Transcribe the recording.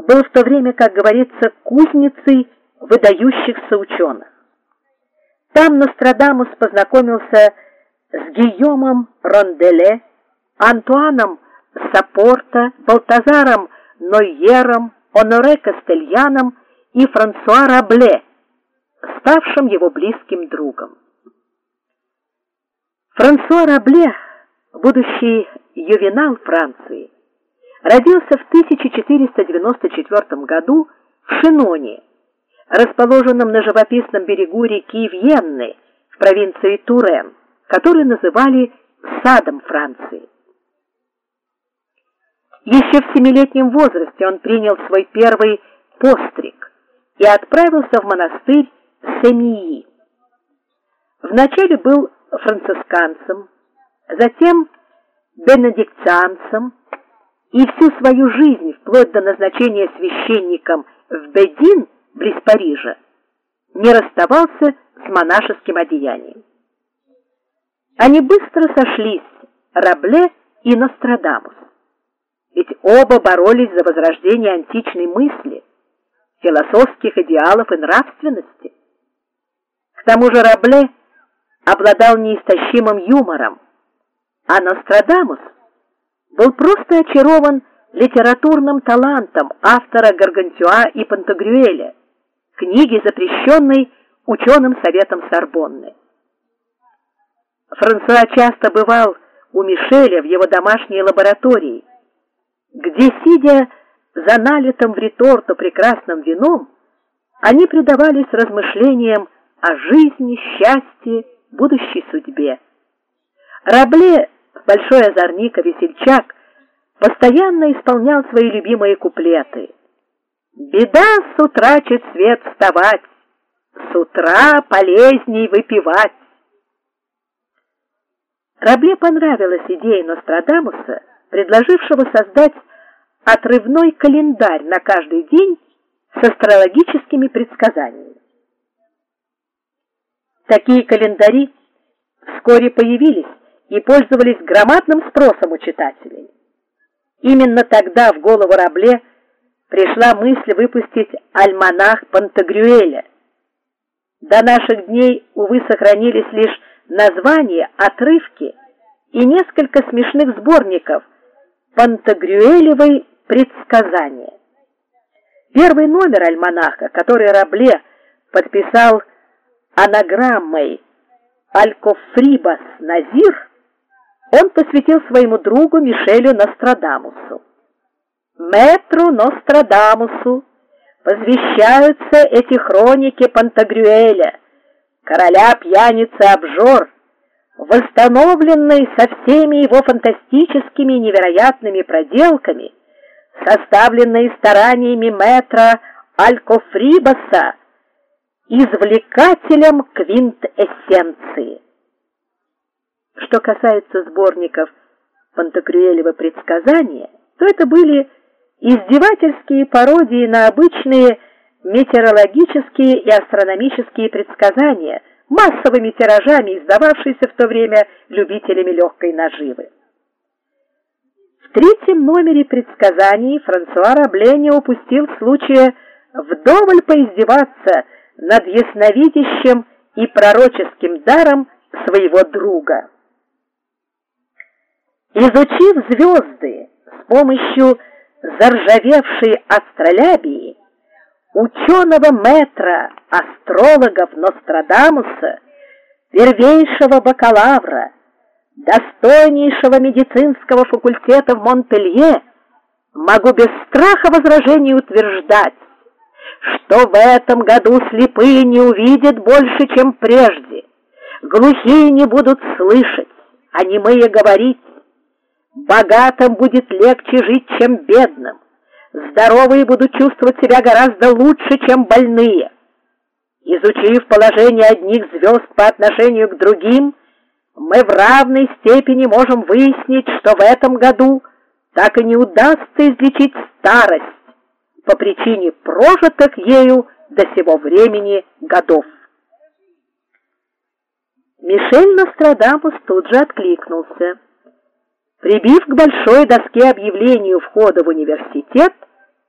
был в то время, как говорится, кузницей выдающихся ученых. Там Нострадамус познакомился с Гийомом Ронделе, Антуаном Сапорта, Балтазаром Нойером, Оноре Кастельяном и Франсуа Рабле, ставшим его близким другом. Франсуа Рабле, будущий ювенал Франции, родился в 1494 году в Шиноне, расположенном на живописном берегу реки Вьенны в провинции Турен, который называли садом Франции. Еще в 7-летнем возрасте он принял свой первый постриг и отправился в монастырь Семии. Вначале был францисканцем, затем бенедиктианцем, и всю свою жизнь, вплоть до назначения священником в Бедин, близ Парижа, не расставался с монашеским одеянием. Они быстро сошлись, Рабле и Нострадамус, ведь оба боролись за возрождение античной мысли, философских идеалов и нравственности. К тому же Рабле обладал неистощимым юмором, а Нострадамус был просто очарован литературным талантом автора Гаргантюа и Пантагрюэля, книги, запрещенной ученым советом Сорбонны. Франсуа часто бывал у Мишеля в его домашней лаборатории, где, сидя за налитым в реторту прекрасным вином, они предавались размышлениям о жизни, счастье, будущей судьбе. Рабле, большой озорник и весельчак, постоянно исполнял свои любимые куплеты. «Беда с утра чуть свет вставать, с утра полезней выпивать». Рабле понравилась идея Нострадамуса, предложившего создать отрывной календарь на каждый день с астрологическими предсказаниями. Такие календари вскоре появились и пользовались громадным спросом у читателей. Именно тогда в голову Рабле пришла мысль выпустить альманах Пантагрюэля. До наших дней, увы, сохранились лишь названия, отрывки и несколько смешных сборников Пантагрюэлевой предсказания. Первый номер альманаха, который Рабле подписал анаграммой «Алькофрибас Назир», он посвятил своему другу Мишелю Нострадамусу. «Мэтру Нострадамусу посвящаются эти хроники Пантагрюэля, короля пьяницы-обжор, восстановленной со всеми его фантастическими и невероятными проделками, составленной стараниями мэтра Алькофрибаса, извлекателем квинтэссенции». Что касается сборников Пантагрюэлева предсказания, то это были издевательские пародии на обычные метеорологические и астрономические предсказания, массовыми тиражами издававшиеся в то время любителями легкой наживы. В третьем номере предсказаний Франсуа Рабле не упустил случая вдоволь поиздеваться над ясновидящим и пророческим даром своего друга. Изучив звезды с помощью заржавевшей астролябии, ученого мэтра астрологов Нострадамуса, первейшего бакалавра, достойнейшего медицинского факультета в Монпелье, могу без страха возражений утверждать, что в этом году слепые не увидят больше, чем прежде, глухие не будут слышать, а немые говорить. Богатым будет легче жить, чем бедным. Здоровые будут чувствовать себя гораздо лучше, чем больные. Изучив положение одних звезд по отношению к другим, мы в равной степени можем выяснить, что в этом году так и не удастся излечить старость по причине прожитых ею до сего времени годов. Мишель Нострадамус тут же откликнулся. Прибив к большой доске объявлению входа в университет,